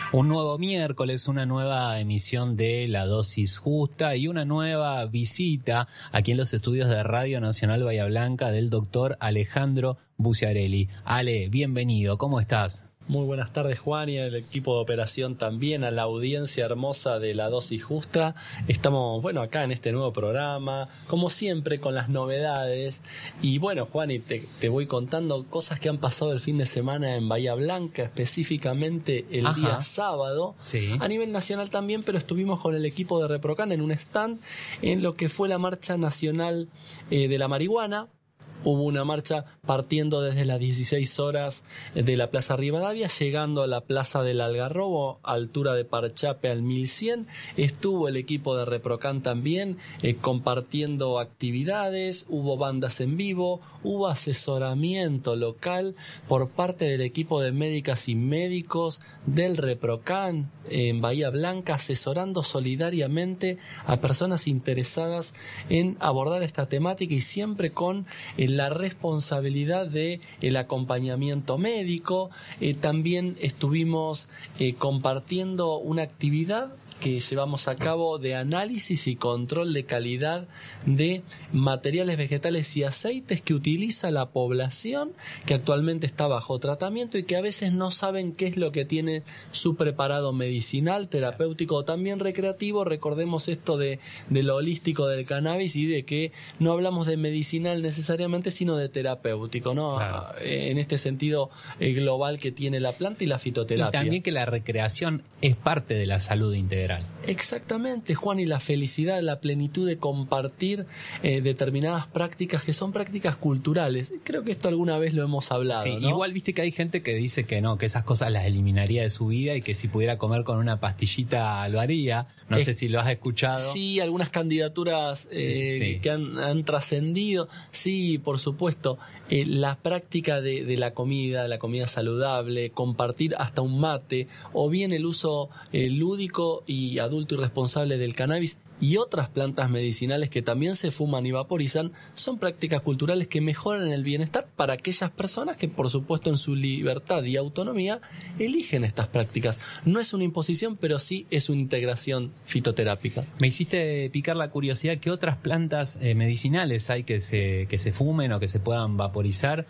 Un nuevo miércoles, una nueva emisión de La Dosis Justa y una nueva visita aquí en los estudios de Radio Nacional Bahía Blanca del doctor Alejandro Buciarelli. Ale, bienvenido, ¿cómo estás? Muy buenas tardes, Juan, y al equipo de operación también, a la audiencia hermosa de La Dosis Justa. Estamos, acá en este nuevo programa, como siempre, con las novedades. Y Juan, y te voy contando cosas que han pasado el fin de semana en Bahía Blanca, específicamente el día sábado. Sí. A nivel nacional también, pero estuvimos con el equipo de Reprocan en un stand en lo que fue la Marcha Nacional de la Marihuana. Hubo una marcha partiendo desde las 16 horas de la Plaza Rivadavia, llegando a la Plaza del Algarrobo, altura de Parchape al 1100. Estuvo el equipo de Reprocan también compartiendo actividades, hubo bandas en vivo, hubo asesoramiento local por parte del equipo de médicas y médicos del Reprocan en Bahía Blanca, asesorando solidariamente a personas interesadas en abordar esta temática y siempre con la responsabilidad de el acompañamiento médico. También estuvimos compartiendo una actividad que llevamos a cabo de análisis y control de calidad de materiales vegetales y aceites que utiliza la población que actualmente está bajo tratamiento y que a veces no saben qué es lo que tiene su preparado medicinal, terapéutico o también recreativo. Recordemos esto de lo holístico del cannabis y de que no hablamos de medicinal necesariamente, sino de terapéutico, ¿no? Claro. En este sentido global que tiene la planta y la fitoterapia. Y también que la recreación es parte de la salud integral. Exactamente, Juan, y la felicidad, la plenitud de compartir determinadas prácticas que son prácticas culturales. Creo que esto alguna vez lo hemos hablado, sí, ¿no? Igual viste que hay gente que dice que no, que esas cosas las eliminaría de su vida y que si pudiera comer con una pastillita lo haría. No sé si lo has escuchado. Sí, algunas candidaturas sí, que han trascendido. Sí, por supuesto. La práctica de la comida saludable, compartir hasta un mate, o bien el uso lúdico y adulto y responsable del cannabis y otras plantas medicinales que también se fuman y vaporizan, son prácticas culturales que mejoran el bienestar para aquellas personas que, por supuesto, en su libertad y autonomía eligen estas prácticas. No es una imposición, pero sí es una integración fitoterápica. Me hiciste picar la curiosidad, ¿qué otras plantas medicinales hay que se fumen o que se puedan vaporizar?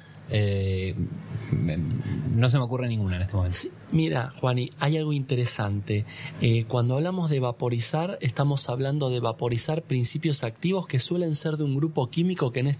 No se me ocurre ninguna en este momento. Sí, mira, Juani, hay algo interesante. Cuando hablamos de vaporizar, estamos hablando de vaporizar principios activos que suelen ser de un grupo químico que en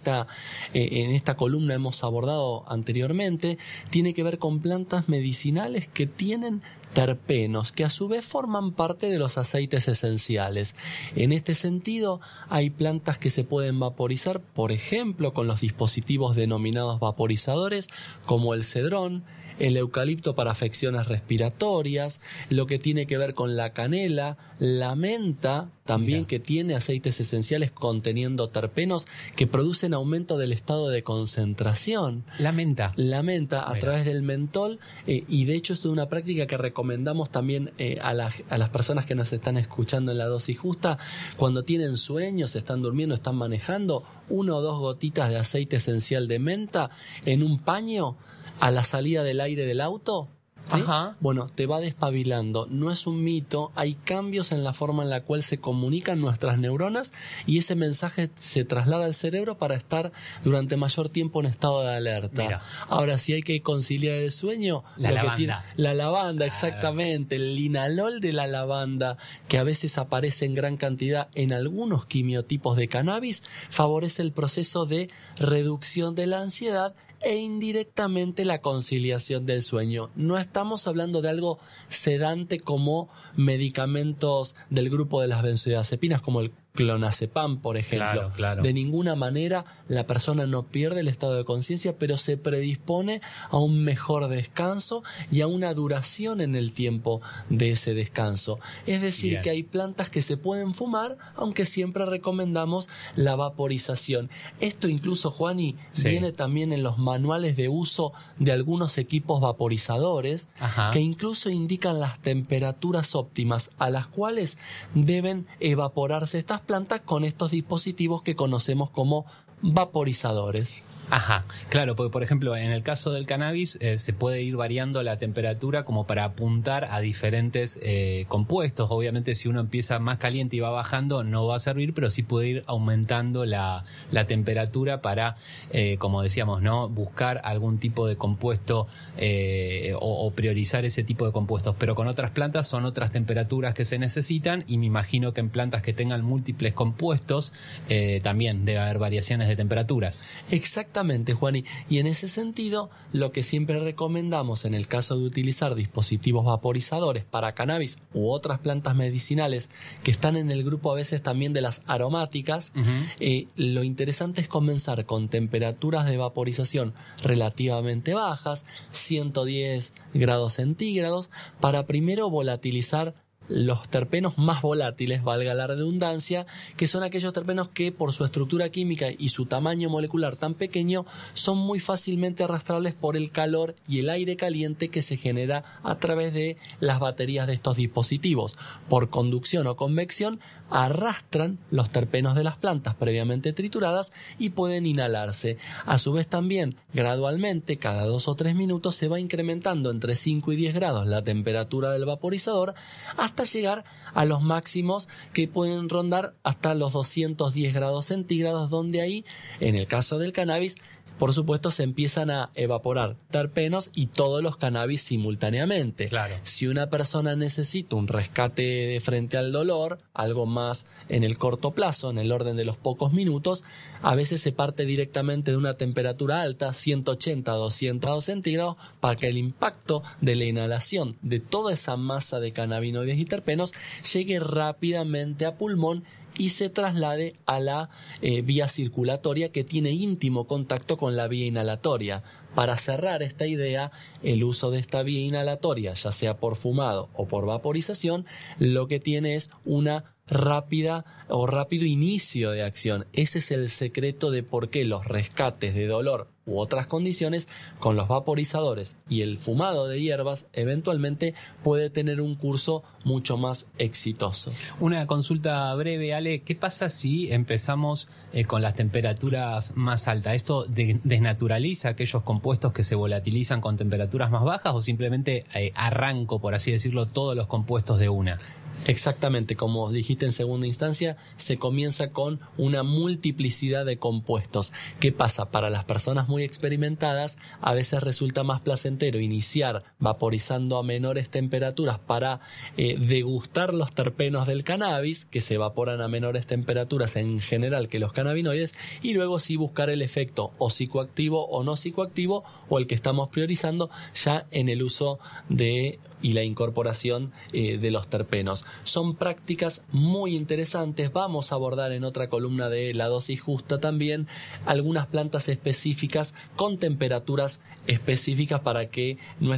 esta columna hemos abordado anteriormente. Tiene que ver con plantas medicinales que tienen terpenos, que a su vez forman parte de los aceites esenciales. En este sentido, hay plantas que se pueden vaporizar, por ejemplo, con los dispositivos denominados vaporizadores, como el cedrón, el eucalipto para afecciones respiratorias, lo que tiene que ver con la canela, la menta, también que tiene aceites esenciales conteniendo terpenos que producen aumento del estado de concentración. La menta A través del mentol, y de hecho esto es una práctica que recomendamos también a las personas que nos están escuchando en La Dosis Justa. Cuando tienen sueños, están durmiendo, están manejando, 1 o 2 gotitas de aceite esencial de menta en un paño a la salida del aire del auto, ¿sí? Ajá. Te va despabilando. No es un mito, hay cambios en la forma en la cual se comunican nuestras neuronas y ese mensaje se traslada al cerebro para estar durante mayor tiempo en estado de alerta. Mira. Ahora, si hay que conciliar el sueño, la lavanda, exactamente, el linalol de la lavanda, que a veces aparece en gran cantidad en algunos quimiotipos de cannabis, favorece el proceso de reducción de la ansiedad e indirectamente la conciliación del sueño. No estamos hablando de algo sedante como medicamentos del grupo de las benzodiazepinas, como el clonazepam, por ejemplo. Claro. De ninguna manera la persona no pierde el estado de conciencia, pero se predispone a un mejor descanso y a una duración en el tiempo de ese descanso. Es decir, que hay plantas que se pueden fumar, aunque siempre recomendamos la vaporización. Esto incluso, Juani, viene también en los manuales de uso de algunos equipos vaporizadores, que incluso indican las temperaturas óptimas a las cuales deben evaporarse estas plantas con estos dispositivos que conocemos como vaporizadores. Ajá, claro, porque por ejemplo en el caso del cannabis se puede ir variando la temperatura como para apuntar a diferentes compuestos. Obviamente si uno empieza más caliente y va bajando no va a servir, pero sí puede ir aumentando la temperatura para, como decíamos, ¿no? Buscar algún tipo de compuesto o priorizar ese tipo de compuestos. Pero con otras plantas son otras temperaturas que se necesitan, y me imagino que en plantas que tengan múltiples compuestos también debe haber variaciones de temperaturas. Exactamente, Juani. Y en ese sentido, lo que siempre recomendamos en el caso de utilizar dispositivos vaporizadores para cannabis u otras plantas medicinales que están en el grupo a veces también de las aromáticas, lo interesante es comenzar con temperaturas de vaporización relativamente bajas, 110 grados centígrados, para primero volatilizar los terpenos más volátiles, valga la redundancia, que son aquellos terpenos que por su estructura química y su tamaño molecular tan pequeño son muy fácilmente arrastrables por el calor y el aire caliente que se genera a través de las baterías de estos dispositivos. Por conducción o convección arrastran los terpenos de las plantas previamente trituradas y pueden inhalarse. A su vez también, gradualmente, cada 2 o 3 minutos se va incrementando entre 5 y 10 grados la temperatura del vaporizador hasta llegar a los máximos que pueden rondar hasta los 210 grados centígrados, donde ahí, en el caso del cannabis, por supuesto se empiezan a evaporar terpenos y todos los cannabis simultáneamente. Claro. Si una persona necesita un rescate de frente al dolor, algo más en el corto plazo, en el orden de los pocos minutos, a veces se parte directamente de una temperatura alta, 180 a 200 grados centígrados, para que el impacto de la inhalación de toda esa masa de cannabinoides y terpenos llegue rápidamente a pulmón y se traslade a la vía circulatoria, que tiene íntimo contacto con la vía inhalatoria. Para cerrar esta idea, el uso de esta vía inhalatoria, ya sea por fumado o por vaporización, lo que tiene es una rápido inicio de acción. Ese es el secreto de por qué los rescates de dolor u otras condiciones con los vaporizadores y el fumado de hierbas eventualmente puede tener un curso mucho más exitoso. Una consulta breve, Ale, ¿qué pasa si empezamos con las temperaturas más altas? ¿Esto desnaturaliza aquellos compuestos que se volatilizan con temperaturas más bajas o simplemente arranco, por así decirlo, todos los compuestos de una? Exactamente, como dijiste en segunda instancia, se comienza con una multiplicidad de compuestos. ¿Qué pasa? Para las personas muy experimentadas, a veces resulta más placentero iniciar vaporizando a menores temperaturas para degustar los terpenos del cannabis, que se evaporan a menores temperaturas en general que los cannabinoides, y luego sí buscar el efecto o psicoactivo o no psicoactivo, o el que estamos priorizando ya en el uso y la incorporación de los terpenos. Son prácticas muy interesantes. Vamos a abordar en otra columna de La Dosis Justa también algunas plantas específicas con temperaturas específicas para que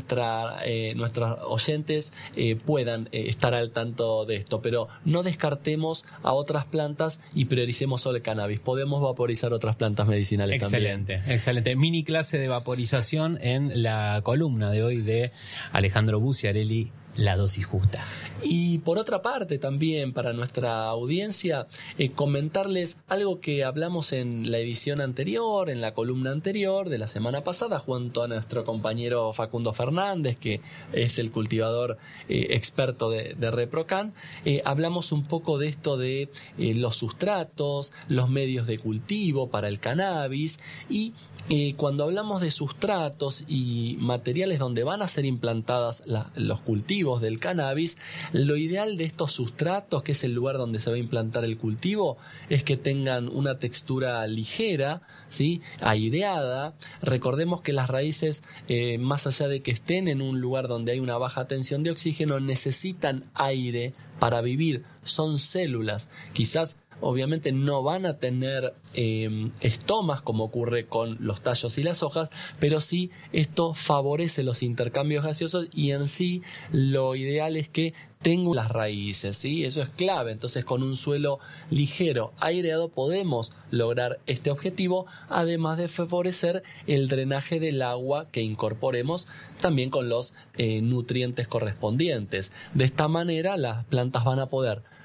nuestros oyentes puedan estar al tanto de esto. Pero no descartemos a otras plantas y prioricemos solo el cannabis. Podemos vaporizar otras plantas medicinales también. Excelente. Mini clase de vaporización en la columna de hoy de Alejandro Buciarelli, La Dosis Justa. Y por otra parte también para nuestra audiencia, comentarles algo que hablamos en la edición anterior, en la columna anterior de la semana pasada, junto a nuestro compañero Facundo Fernández, que es el cultivador experto de ReproCan. Hablamos un poco de esto de los sustratos, los medios de cultivo para el cannabis, y cuando hablamos de sustratos y materiales donde van a ser implantadas los cultivos del cannabis, lo ideal de estos sustratos, que es el lugar donde se va a implantar el cultivo, es que tengan una textura ligera, ¿sí? Aireada. Recordemos que las raíces, más allá de que estén en un lugar donde hay una baja tensión de oxígeno, necesitan aire para vivir. Son células. Quizás obviamente no van a tener estomas como ocurre con los tallos y las hojas, pero sí esto favorece los intercambios gaseosos, y en sí lo ideal es que tengan las raíces, ¿sí? Eso es clave. Entonces, con un suelo ligero, aireado, podemos lograr este objetivo, además de favorecer el drenaje del agua que incorporemos también con los nutrientes correspondientes. De esta manera las plantas van a poder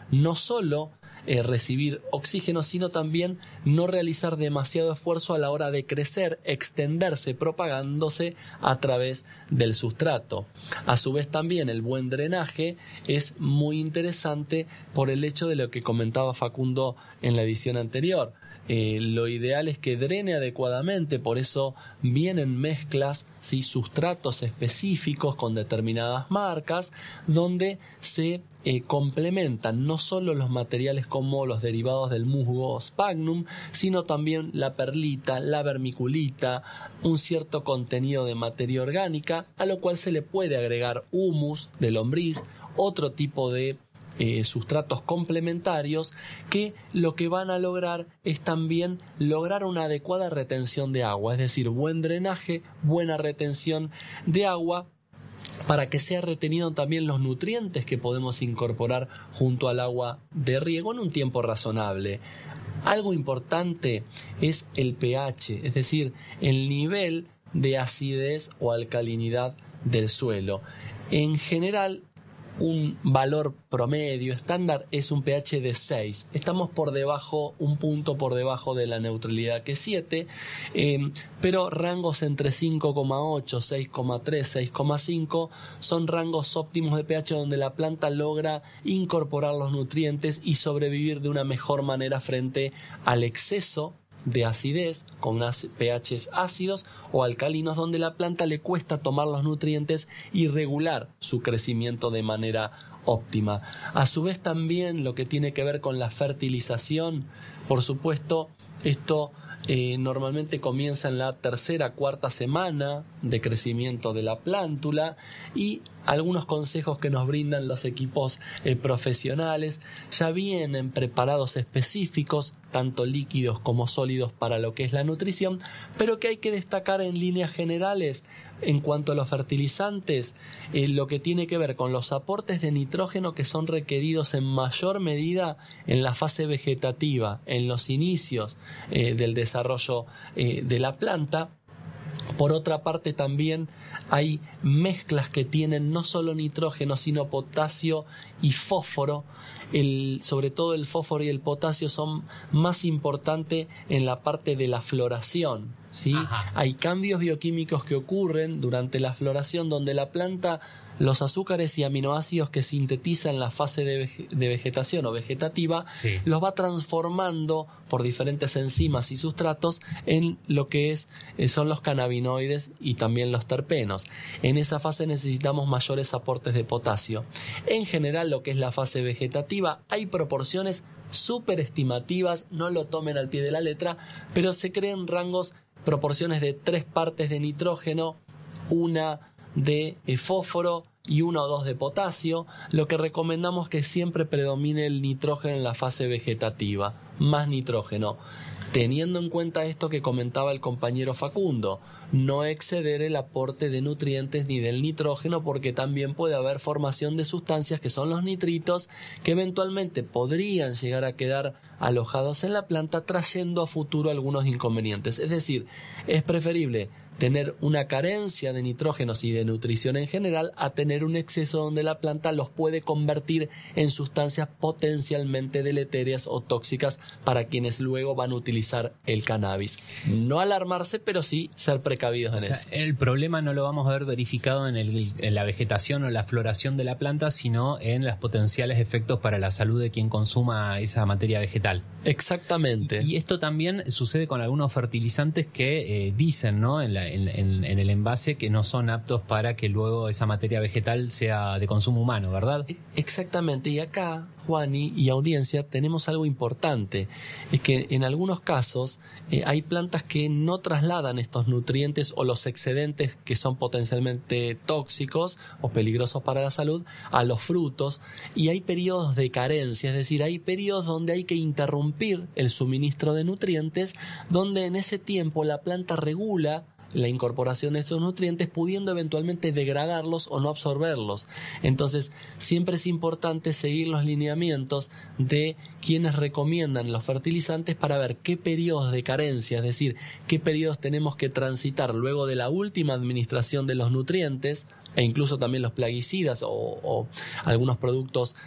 no solo recibir oxígeno, sino también no realizar demasiado esfuerzo a la hora de crecer, extenderse, propagándose a través del sustrato. A su vez también el buen drenaje es muy interesante por el hecho de lo que comentaba Facundo en la edición anterior. Lo ideal es que drene adecuadamente, por eso vienen mezclas, ¿sí?, sustratos específicos con determinadas marcas, donde se complementan no solo los materiales como los derivados del musgo sphagnum, sino también la perlita, la vermiculita, un cierto contenido de materia orgánica, a lo cual se le puede agregar humus de lombriz, otro tipo de sustratos complementarios que lo que van a lograr es también lograr una adecuada retención de agua, es decir, buen drenaje, buena retención de agua, para que sea retenido también los nutrientes que podemos incorporar junto al agua de riego en un tiempo razonable. Algo importante es el pH, es decir, el nivel de acidez o alcalinidad del suelo. En general, un valor promedio estándar es un pH de 6. Estamos por debajo, un punto por debajo de la neutralidad, que es 7, pero rangos entre 5,8, 6,3, 6,5 son rangos óptimos de pH donde la planta logra incorporar los nutrientes y sobrevivir de una mejor manera frente al exceso de acidez con pHs ácidos o alcalinos, donde la planta le cuesta tomar los nutrientes y regular su crecimiento de manera óptima. A su vez también lo que tiene que ver con la fertilización, por supuesto, esto normalmente comienza en la tercera, cuarta semana de crecimiento de la plántula, y algunos consejos que nos brindan los equipos profesionales ya vienen preparados específicos, tanto líquidos como sólidos, para lo que es la nutrición, pero que hay que destacar en líneas generales en cuanto a los fertilizantes, lo que tiene que ver con los aportes de nitrógeno que son requeridos en mayor medida en la fase vegetativa, en los inicios del desarrollo de la planta. Por otra parte, también hay mezclas que tienen no solo nitrógeno, sino potasio y fósforo. Sobre todo el fósforo y el potasio son más importantes en la parte de la floración, ¿sí? Hay cambios bioquímicos que ocurren durante la floración donde la planta, los azúcares y aminoácidos que sintetiza en la fase de vegetación o vegetativa, sí, los va transformando por diferentes enzimas y sustratos en lo que son los cannabinoides y también los terpenos. En esa fase necesitamos mayores aportes de potasio. En general, lo que es la fase vegetativa, hay proporciones súper estimativas, no lo tomen al pie de la letra, pero se crean rangos, proporciones de 3 partes de nitrógeno, 1 de fósforo y 1 o 2 de potasio. Lo que recomendamos es que siempre predomine el nitrógeno en la fase vegetativa, más nitrógeno, teniendo en cuenta esto que comentaba el compañero Facundo, no exceder el aporte de nutrientes ni del nitrógeno, porque también puede haber formación de sustancias que son los nitritos, que eventualmente podrían llegar a quedar alojados en la planta, trayendo a futuro algunos inconvenientes. Es decir, es preferible tener una carencia de nitrógenos y de nutrición en general a tener un exceso donde la planta los puede convertir en sustancias potencialmente deleterias o tóxicas para quienes luego van a utilizar el cannabis. No alarmarse, pero sí ser precavidos en eso. El problema no lo vamos a ver verificado en la vegetación o la floración de la planta, sino en los potenciales efectos para la salud de quien consuma esa materia vegetal. Exactamente. Y esto también sucede con algunos fertilizantes que dicen, ¿no?, en el envase, que no son aptos para que luego esa materia vegetal sea de consumo humano, ¿verdad? Exactamente. Y acá, Juani y audiencia, tenemos algo importante. Es que en algunos casos hay plantas que no trasladan estos nutrientes o los excedentes que son potencialmente tóxicos o peligrosos para la salud a los frutos, y hay periodos de carencia, es decir, hay periodos donde hay que interrumpir el suministro de nutrientes, donde en ese tiempo la planta regula la incorporación de estos nutrientes, pudiendo eventualmente degradarlos o no absorberlos. Entonces, siempre es importante seguir los lineamientos de quienes recomiendan los fertilizantes para ver qué periodos de carencia, es decir, qué periodos tenemos que transitar luego de la última administración de los nutrientes, e incluso también los plaguicidas o algunos productos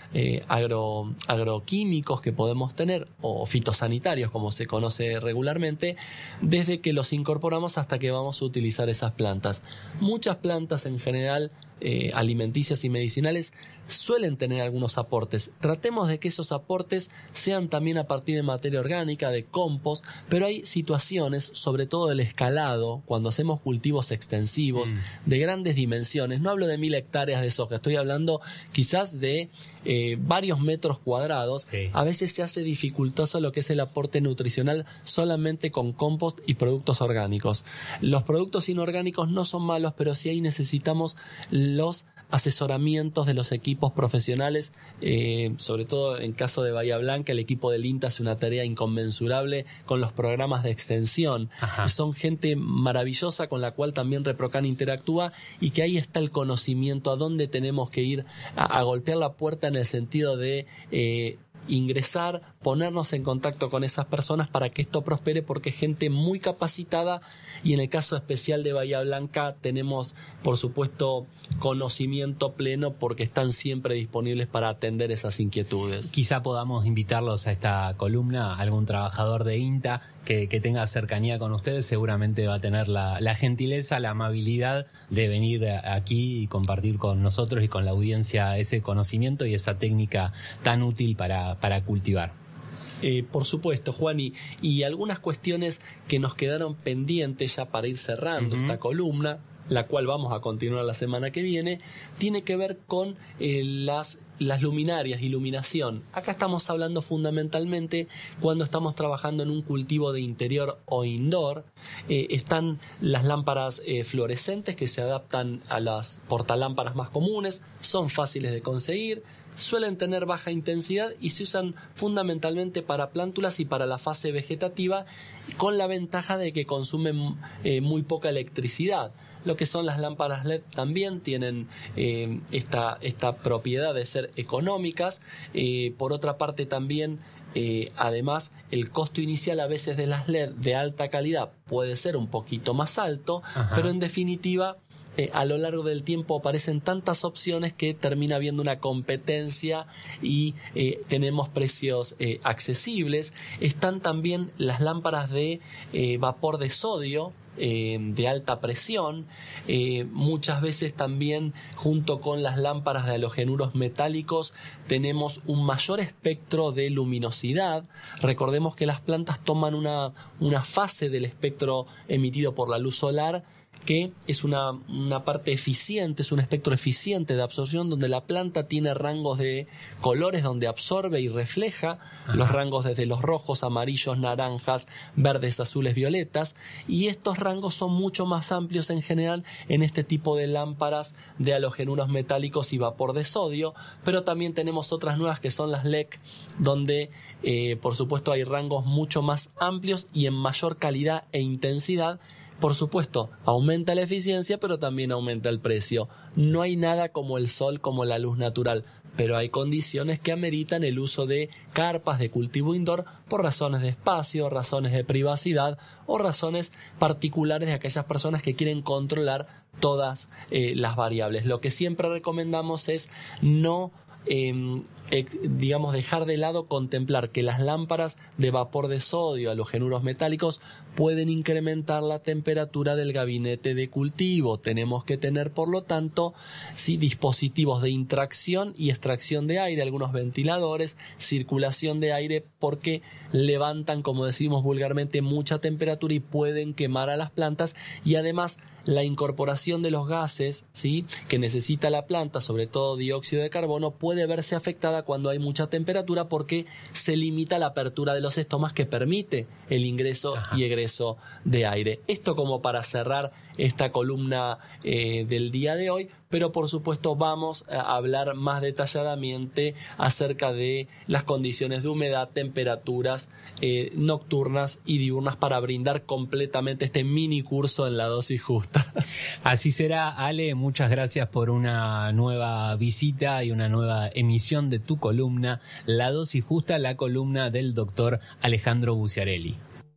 agroquímicos que podemos tener, o fitosanitarios como se conoce regularmente, desde que los incorporamos hasta que vamos a utilizar esas plantas. Muchas plantas en general, alimenticias y medicinales, suelen tener algunos aportes. Tratemos de que esos aportes sean también a partir de materia orgánica, de compost, pero hay situaciones, sobre todo el escalado, cuando hacemos cultivos extensivos de grandes dimensiones. No hablo de 1000 hectáreas de soja, estoy hablando quizás de varios metros cuadrados. Sí. A veces se hace dificultoso lo que es el aporte nutricional solamente con compost y productos orgánicos. Los productos inorgánicos no son malos, pero sí ahí necesitamos los asesoramientos de los equipos profesionales, sobre todo en caso de Bahía Blanca, el equipo del INTA hace una tarea inconmensurable con los programas de extensión. Son gente maravillosa con la cual también Reprocan interactúa, y que ahí está el conocimiento a dónde tenemos que ir a golpear la puerta, en el sentido de ingresar, ponernos en contacto con esas personas para que esto prospere, porque es gente muy capacitada, y en el caso especial de Bahía Blanca tenemos, por supuesto, conocimiento pleno, porque están siempre disponibles para atender esas inquietudes. Quizá podamos invitarlos a esta columna, algún trabajador de INTA que tenga cercanía con ustedes, seguramente va a tener la gentileza, la amabilidad de venir aquí y compartir con nosotros y con la audiencia ese conocimiento y esa técnica tan útil para cultivar. Por supuesto, Juan, y algunas cuestiones que nos quedaron pendientes ya para ir cerrando esta columna, la cual vamos a continuar la semana que viene, tiene que ver con las luminarias, iluminación. Acá estamos hablando fundamentalmente cuando estamos trabajando en un cultivo de interior o indoor. Están las lámparas fluorescentes, que se adaptan a las portalámparas más comunes, son fáciles de conseguir, suelen tener baja intensidad y se usan fundamentalmente para plántulas y para la fase vegetativa, con la ventaja de que consumen muy poca electricidad. Lo que son las lámparas LED también tienen esta propiedad de ser económicas. Por otra parte también, además, el costo inicial a veces de las LED de alta calidad puede ser un poquito más alto, pero en definitiva a lo largo del tiempo aparecen tantas opciones que termina habiendo una competencia y tenemos precios accesibles. Están también las lámparas de vapor de sodio, de alta presión, muchas veces también junto con las lámparas de halogenuros metálicos tenemos un mayor espectro de luminosidad. Recordemos que las plantas toman una fase del espectro emitido por la luz solar, que es una parte eficiente, es un espectro eficiente de absorción, donde la planta tiene rangos de colores donde absorbe y refleja. Los rangos desde los rojos, amarillos, naranjas, verdes, azules, violetas, y estos rangos son mucho más amplios en general en este tipo de lámparas de halogenuros metálicos y vapor de sodio. Pero también tenemos otras nuevas que son las LED, donde por supuesto hay rangos mucho más amplios y en mayor calidad e intensidad. Por supuesto, aumenta la eficiencia, pero también aumenta el precio. No hay nada como el sol, como la luz natural, pero hay condiciones que ameritan el uso de carpas de cultivo indoor por razones de espacio, razones de privacidad o razones particulares de aquellas personas que quieren controlar todas las variables. Lo que siempre recomendamos es no dejar de lado contemplar que las lámparas de vapor de sodio, halogenuros metálicos, pueden incrementar la temperatura del gabinete de cultivo. Tenemos que tener, por lo tanto, dispositivos de intracción y extracción de aire, algunos ventiladores, circulación de aire, porque levantan, como decimos vulgarmente, mucha temperatura y pueden quemar a las plantas. Y además, la incorporación de los gases, que necesita la planta, sobre todo dióxido de carbono, puede verse afectada cuando hay mucha temperatura, porque se limita la apertura de los estomas que permite el ingreso y egreso de aire. Esto como para cerrar esta columna del día de hoy, pero por supuesto vamos a hablar más detalladamente acerca de las condiciones de humedad, temperaturas nocturnas y diurnas, para brindar completamente este mini curso en la dosis justa. Así será, Ale, muchas gracias por una nueva visita y una nueva emisión de tu columna La Dosis Justa, la columna del doctor Alejandro Buciarelli.